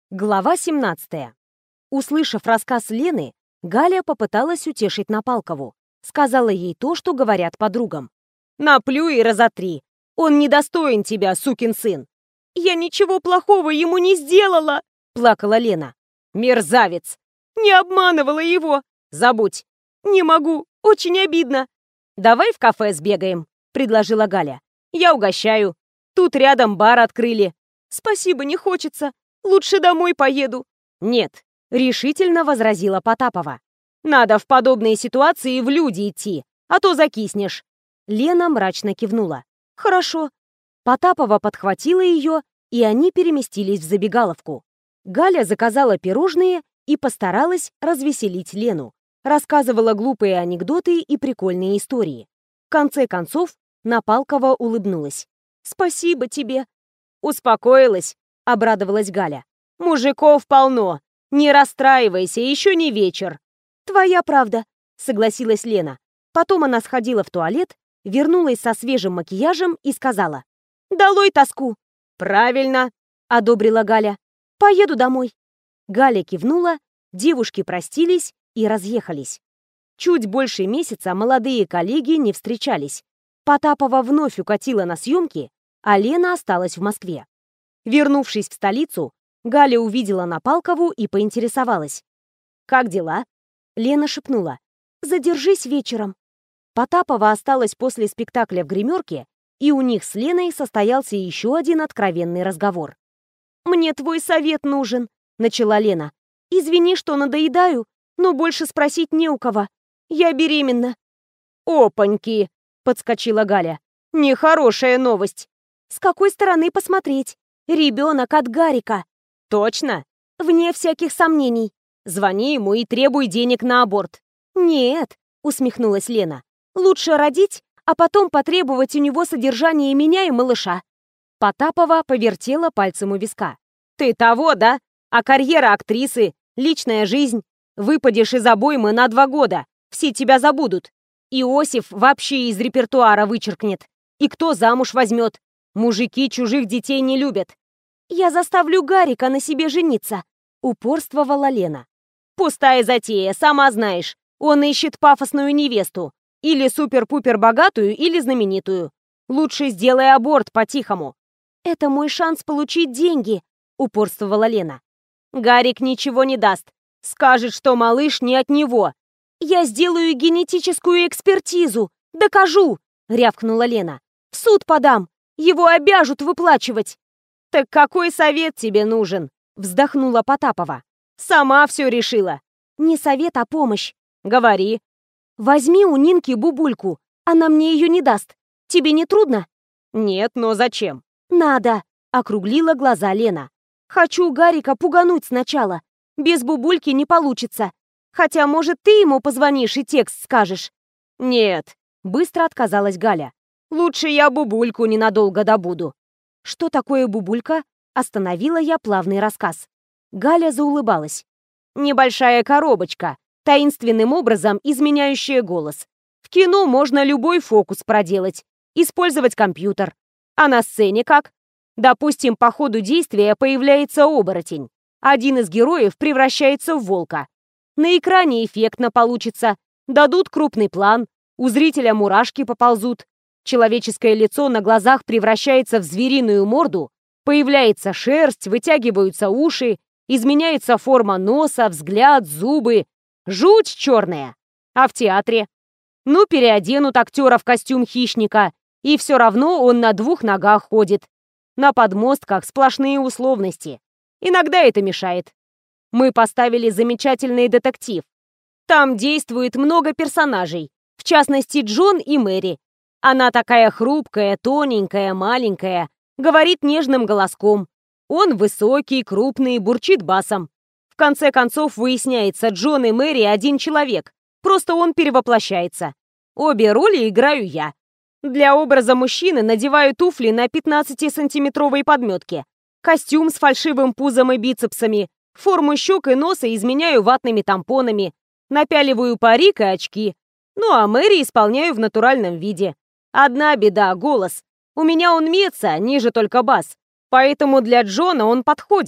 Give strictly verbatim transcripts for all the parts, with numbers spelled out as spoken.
Глава семнадцатая. Услышав рассказ Лены, Галя попыталась утешить Напалкову. Сказала ей то, что говорят подругам. «Наплюй и разотри. Он недостоин тебя, сукин сын». «Я ничего плохого ему не сделала», — плакала Лена. «Мерзавец! Не обманывала его. Забудь. Не могу. Очень обидно». «Давай в кафе сбегаем», — предложила Галя. «Я угощаю. Тут рядом бар открыли». «Спасибо, не хочется. Лучше домой поеду». «Нет», — решительно возразила Потапова. «Надо в подобные ситуации в люди идти, а то закиснешь». Лена мрачно кивнула. «Хорошо». Потапова подхватила ее, и они переместились в забегаловку. Галя заказала пирожные и постаралась развеселить Лену. Рассказывала глупые анекдоты и прикольные истории. В конце концов, Напалкова улыбнулась. «Спасибо тебе». «Успокоилась», — обрадовалась Галя. «Мужиков полно. Не расстраивайся, еще не вечер». «Твоя правда», — согласилась Лена. Потом она сходила в туалет, вернулась со свежим макияжем и сказала: «Долой тоску». «Правильно», — одобрила Галя. «Поеду домой». Галя кивнула, девушки простились и разъехались. Чуть больше месяца молодые коллеги не встречались. Потапова вновь укатила на съемки, а Лена осталась в Москве. Вернувшись в столицу, Галя увидела Напалкову и поинтересовалась. «Как дела?» Лена шепнула: «Задержись вечером». Потапова осталась после спектакля в гримерке, и у них с Леной состоялся еще один откровенный разговор. «Мне твой совет нужен», — начала Лена. «Извини, что надоедаю, но больше спросить не у кого. Я беременна». «Опаньки!» — подскочила Галя. «Нехорошая новость». «С какой стороны посмотреть? Ребенок от Гарика». «Точно?» «Вне всяких сомнений». «Звони ему и требуй денег на аборт». «Нет», — усмехнулась Лена. «Лучше родить, а потом потребовать у него содержания меня и малыша». Потапова повертела пальцем у виска. «Ты того, да? А карьера актрисы, личная жизнь? Выпадешь из обоймы на два года, все тебя забудут. Иосиф вообще из репертуара вычеркнет. И кто замуж возьмет? Мужики чужих детей не любят». «Я заставлю Гарика на себе жениться», — упорствовала Лена. «Пустая затея, сама знаешь. Он ищет пафосную невесту. Или супер-пупер богатую, или знаменитую. Лучше сделай аборт по-тихому». «Это мой шанс получить деньги», — упорствовала Лена. «Гарик ничего не даст. Скажет, что малыш не от него». «Я сделаю генетическую экспертизу. Докажу», — рявкнула Лена. «В суд подам. Его обяжут выплачивать». «Так какой совет тебе нужен?» — вздохнула Потапова. «Сама все решила». «Не совет, а помощь». «Говори». «Возьми у Нинки бубульку. Она мне ее не даст. Тебе не трудно?» «Нет, но зачем?» «Надо», — округлила глаза Лена. «Хочу Гарика пугануть сначала. Без бубульки не получится. Хотя, может, ты ему позвонишь и текст скажешь?» «Нет», — быстро отказалась Галя. «Лучше я бубульку ненадолго добуду». «Что такое бубулька?» — остановила я плавный рассказ. Галя заулыбалась. «Небольшая коробочка, таинственным образом изменяющая голос. В кино можно любой фокус проделать, использовать компьютер. А на сцене как? Допустим, по ходу действия появляется оборотень. Один из героев превращается в волка. На экране эффектно получится. Дадут крупный план, у зрителя мурашки поползут. Человеческое лицо на глазах превращается в звериную морду, появляется шерсть, вытягиваются уши, изменяется форма носа, взгляд, зубы. Жуть черная. А в театре? Ну, переоденут актера в костюм хищника, и все равно он на двух ногах ходит. На подмостках сплошные условности. Иногда это мешает. Мы поставили замечательный детектив. Там действует много персонажей, в частности, Джон и Мэри. Она такая хрупкая, тоненькая, маленькая, говорит нежным голоском. Он высокий, крупный, бурчит басом. В конце концов выясняется, Джон и Мэри один человек, просто он перевоплощается. Обе роли играю я. Для образа мужчины надеваю туфли на пятнадцатисантиметровой подметке, костюм с фальшивым пузом и бицепсами, форму щек и носа изменяю ватными тампонами, напяливаю парик и очки. Ну а Мэри исполняю в натуральном виде. Одна беда — голос. У меня он меца, ниже только бас. Поэтому для Джона он подходит.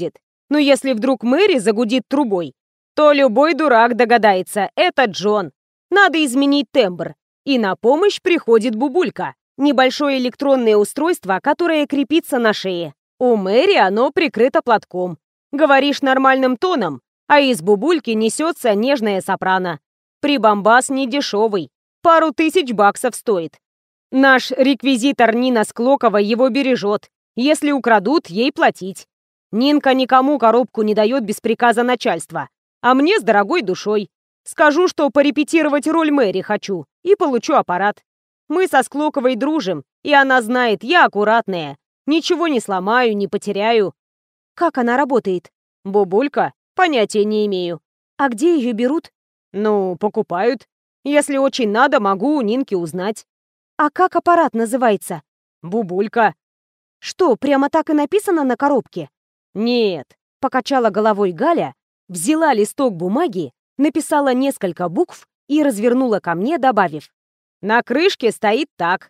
Но если вдруг Мэри загудит трубой, то любой дурак догадается, это Джон. Надо изменить тембр. И на помощь приходит бубулька. Небольшое электронное устройство, которое крепится на шее. У Мэри оно прикрыто платком. Говоришь нормальным тоном, а из бубульки несется нежная сопрано. Прибамбас не дешевый. Пару тысяч баксов стоит. Наш реквизитор Нина Склокова его бережет. Если украдут, ей платить. Нинка никому коробку не дает без приказа начальства. А мне с дорогой душой. Скажу, что порепетировать роль Мэри хочу, и получу аппарат. Мы со Склоковой дружим, и она знает, я аккуратная. Ничего не сломаю, не потеряю. Как она работает? Бубулька? Понятия не имею. А где ее берут? Ну, покупают. Если очень надо, могу у Нинки узнать. А как аппарат называется? Бубулька. Что, прямо так и написано на коробке? Нет, покачала головой Галя, взяла листок бумаги, написала несколько букв и развернула ко мне, добавив: на крышке стоит так.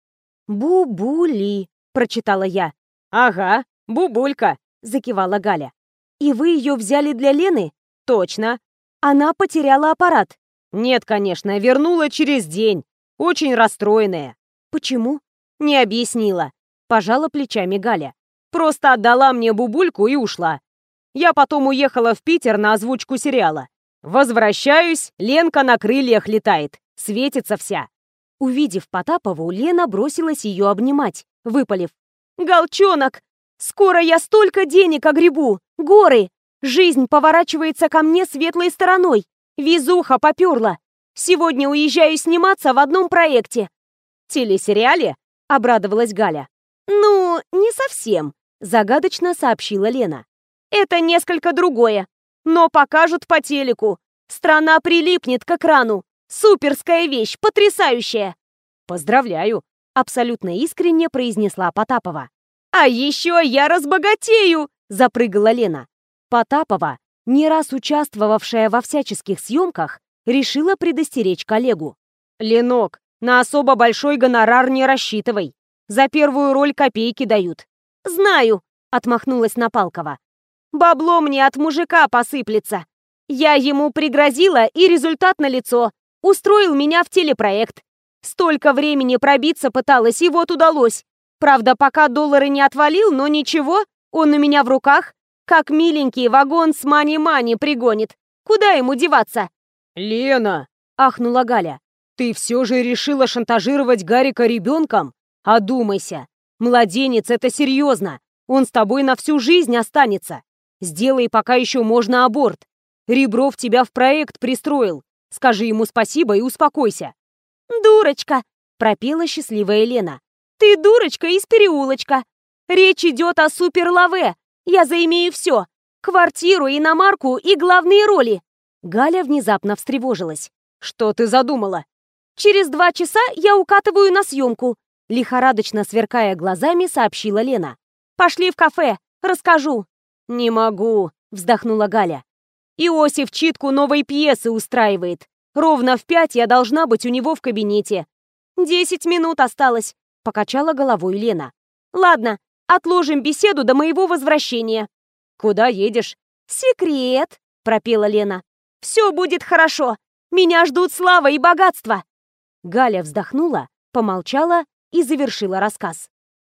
«Бубули», — прочитала я. «Ага, бубулька», — закивала Галя. «И вы ее взяли для Лены?» «Точно». «Она потеряла аппарат?» «Нет, конечно, вернула через день. Очень расстроенная». «Почему?» «Не объяснила», — пожала плечами Галя. «Просто отдала мне бубульку и ушла. Я потом уехала в Питер на озвучку сериала. Возвращаюсь, Ленка на крыльях летает, светится вся». Увидев Потапову, Лена бросилась ее обнимать, выпалив: «Голчонок, скоро я столько денег огребу! Горы! Жизнь поворачивается ко мне светлой стороной! Везуха поперла! Сегодня уезжаю сниматься в одном проекте!» «Телесериале?» — обрадовалась Галя. «Ну, не совсем», — загадочно сообщила Лена. «Это несколько другое, но покажут по телеку. Страна прилипнет к экрану. Суперская вещь, потрясающая!» «Поздравляю!» — абсолютно искренне произнесла Потапова. «А еще я разбогатею!» — запрыгала Лена. Потапова, не раз участвовавшая во всяческих съемках, решила предостеречь коллегу. «Ленок, на особо большой гонорар не рассчитывай. За первую роль копейки дают». «Знаю», — отмахнулась Напалкова. «Бабло мне от мужика посыплется. Я ему пригрозила, и результат налицо. Устроил меня в телепроект. Столько времени пробиться пыталась, и вот удалось. Правда, пока доллары не отвалил, но ничего, он у меня в руках. Как миленький вагон с мани-мани пригонит. Куда ему деваться?» «Лена!» — ахнула Галя. «Ты все же решила шантажировать Гарика ребенком? «Одумайся. Младенец — это серьезно. Он с тобой на всю жизнь останется. Сделай, пока еще можно, аборт. Ребров тебя в проект пристроил. Скажи ему спасибо и успокойся». «Дурочка!» — пропела счастливая Лена. «Ты дурочка из переулочка. Речь идет о суперлаве. Я заимею все. Квартиру, иномарку и главные роли». Галя внезапно встревожилась. «Что ты задумала?» «Через два часа я укатываю на съемку», — лихорадочно сверкая глазами, сообщила Лена. «Пошли в кафе, расскажу». «Не могу», — вздохнула Галя. «Иосиф читку новой пьесы устраивает. Ровно в пять я должна быть у него в кабинете». «Десять минут осталось», — покачала головой Лена. «Ладно, отложим беседу до моего возвращения». «Куда едешь?» «Секрет», — пропела Лена. «Все будет хорошо. Меня ждут слава и богатство». Галя вздохнула, помолчала и завершила рассказ.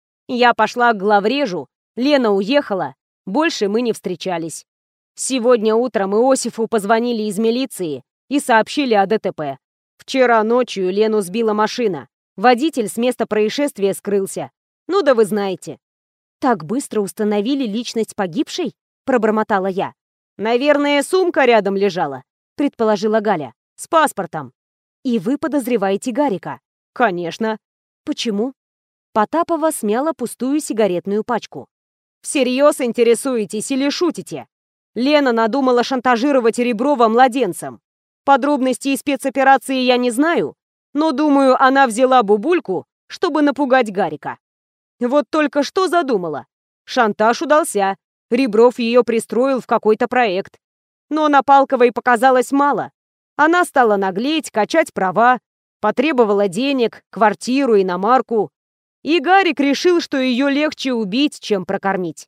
«Я пошла к главрежу, Лена уехала, больше мы не встречались. Сегодня утром Иосифу позвонили из милиции и сообщили о ДТП. Вчера ночью Лену сбила машина. Водитель с места происшествия скрылся. Ну да вы знаете». «Так быстро установили личность погибшей?» — пробормотала я. «Наверное, сумка рядом лежала», — предположила Галя. «С паспортом». «И вы подозреваете Гарика?» «Конечно». «Почему?» Потапова смяла пустую сигаретную пачку. «Всерьез интересуетесь или шутите? Лена надумала шантажировать Реброва младенцем. Подробностей спецоперации я не знаю, но, думаю, она взяла бубульку, чтобы напугать Гарика. Вот только что задумала. Шантаж удался. Ребров ее пристроил в какой-то проект. Но Напалковой показалось мало. Она стала наглеть, качать права, потребовала денег, квартиру, иномарку. И Гарик решил, что ее легче убить, чем прокормить.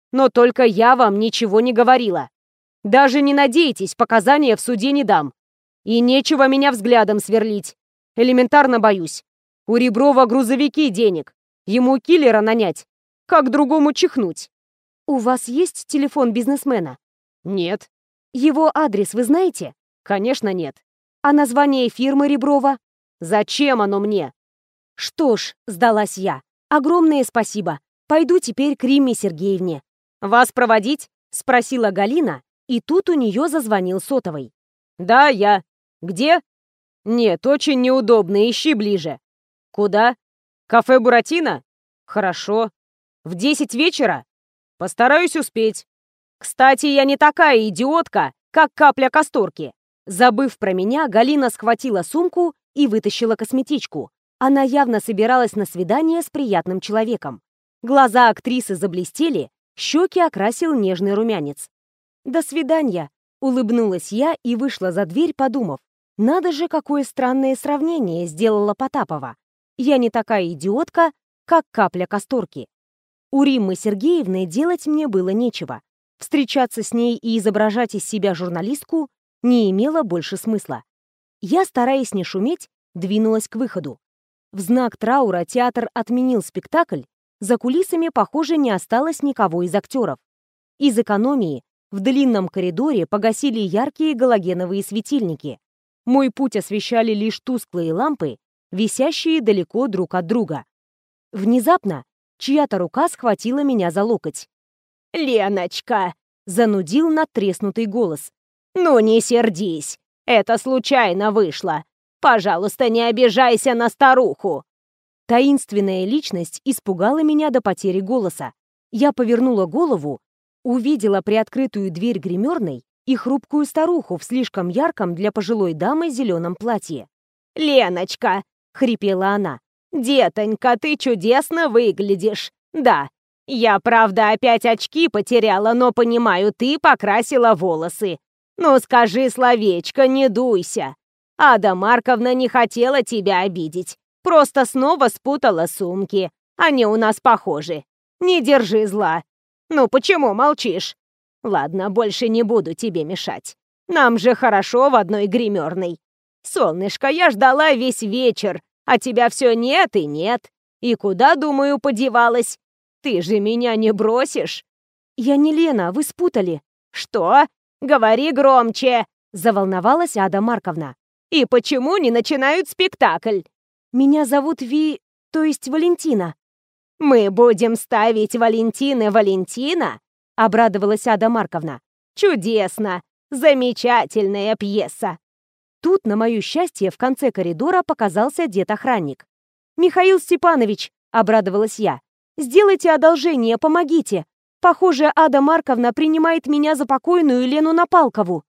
Но только я вам ничего не говорила. Даже не надейтесь, показания в суде не дам. И нечего меня взглядом сверлить. Элементарно боюсь. У Реброва грузовики денег. Ему киллера нанять. Как другому чихнуть? У вас есть телефон бизнесмена? Нет. Его адрес вы знаете? Конечно, нет. А название фирмы Реброва? Зачем оно мне? Что ж, сдалась я. Огромное спасибо. Пойду теперь к Римме Сергеевне. Вас проводить? Спросила Галина, и тут у нее зазвонил сотовый. Да, я. Где? Нет, очень неудобно, ищи ближе. Куда? Кафе Буратино? Хорошо. В десять вечера? Постараюсь успеть. Кстати, я не такая идиотка, как капля касторки. Забыв про меня, Галина схватила сумку и вытащила косметичку. Она явно собиралась на свидание с приятным человеком. Глаза актрисы заблестели, щеки окрасил нежный румянец. «До свидания», — улыбнулась я и вышла за дверь, подумав. Надо же, какое странное сравнение сделала Потапова. Я не такая идиотка, как капля касторки. У Риммы Сергеевны делать мне было нечего. Встречаться с ней и изображать из себя журналистку не имело больше смысла. Я, стараясь не шуметь, двинулась к выходу. В знак траура театр отменил спектакль, за кулисами, похоже, не осталось никого из актеров. Из экономии в длинном коридоре погасили яркие галогеновые светильники. Мой путь освещали лишь тусклые лампы, висящие далеко друг от друга. Внезапно чья-то рука схватила меня за локоть. «Леночка!» — занудил надтреснутый голос. «Ну не сердись, это случайно вышло. Пожалуйста, не обижайся на старуху!» Таинственная личность испугала меня до потери голоса. Я повернула голову, увидела приоткрытую дверь гримерной и хрупкую старуху в слишком ярком для пожилой дамы зеленом платье. «Леночка!» — хрипела она. «Детонька, ты чудесно выглядишь. Да, я, правда, опять очки потеряла, но, понимаю, ты покрасила волосы. Ну, скажи словечко, не дуйся. Ада Марковна не хотела тебя обидеть. Просто снова спутала сумки. Они у нас похожи. Не держи зла. Ну, почему молчишь? Ладно, больше не буду тебе мешать. Нам же хорошо в одной гримерной. Солнышко, я ждала весь вечер, а тебя все нет и нет. И куда, думаю, подевалась? Ты же меня не бросишь?» «Я не Лена, вы спутали». «Что? Говори громче!» — заволновалась Ада Марковна. «И почему не начинают спектакль?» «Меня зовут Ви... то есть Валентина». «Мы будем ставить Валентины Валентина?» — обрадовалась Ада Марковна. «Чудесно! Замечательная пьеса!» Тут, на мое счастье, в конце коридора показался дед-охранник. «Михаил Степанович», — обрадовалась я, — «сделайте одолжение, помогите. Похоже, Ада Марковна принимает меня за покойную Лену Напалкову».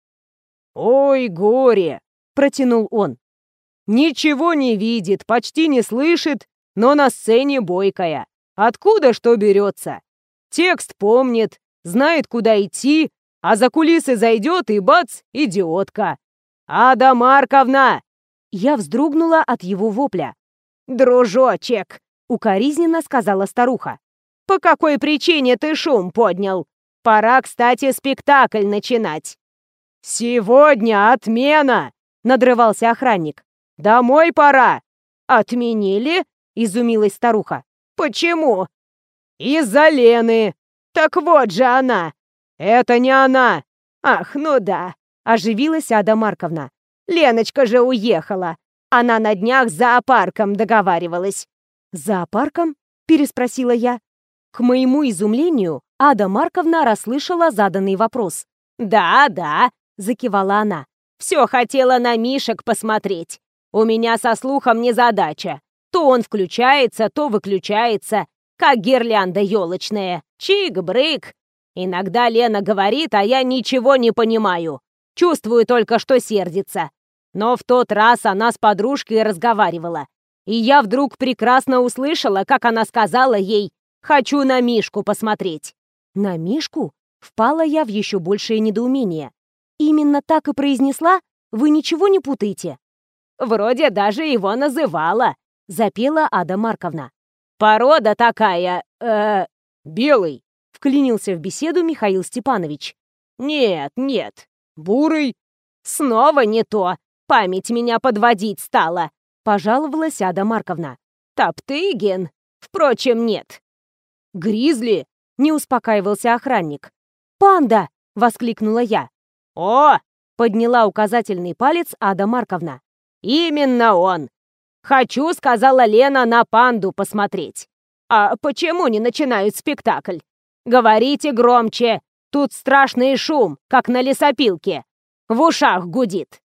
«Ой, горе!» — протянул он. «Ничего не видит, почти не слышит, но на сцене бойкая. Откуда что берется? Текст помнит, знает, куда идти, а за кулисы зайдет и бац, идиотка. Ада Марковна!» Я вздрогнула от его вопля. «Дружочек!» — укоризненно сказала старуха. «По какой причине ты шум поднял? Пора, кстати, спектакль начинать». «Сегодня отмена!» — надрывался охранник. «Домой пора!» «Отменили?» — изумилась старуха. «Почему?» «Из-за Лены!» «Так вот же она!» «Это не она!» «Ах, ну да!» — оживилась Ада Марковна. «Леночка же уехала! Она на днях с зоопарком договаривалась». «Зоопарком?» — переспросила я. К моему изумлению, Ада Марковна расслышала заданный вопрос. «Да, да», — закивала она. «Все хотела на мишек посмотреть. У меня со слухом незадача. То он включается, то выключается, как гирлянда елочная. Чик-брык. Иногда Лена говорит, а я ничего не понимаю. Чувствую только, что сердится. Но в тот раз она с подружкой разговаривала. И я вдруг прекрасно услышала, как она сказала ей: «Хочу на Мишку посмотреть». «На Мишку?» Впала я в еще большее недоумение. «Именно так и произнесла? Вы ничего не путаете?» «Вроде даже его называла», — запела Ада Марковна. «Порода такая, э, белый», Вклинился в беседу Михаил Степанович. Нет, нет. Бурый? Снова не то. Память меня подводить стала. Пожаловалась Ада Марковна. Топтыгин? Впрочем, нет. Гризли? Не успокаивался охранник. «Панда!» — воскликнула я. О! Подняла указательный палец Ада Марковна. Именно он. Хочу, сказала Лена, на панду посмотреть. А почему не начинают спектакль? Говорите громче. Тут страшный шум, как на лесопилке. В ушах гудит.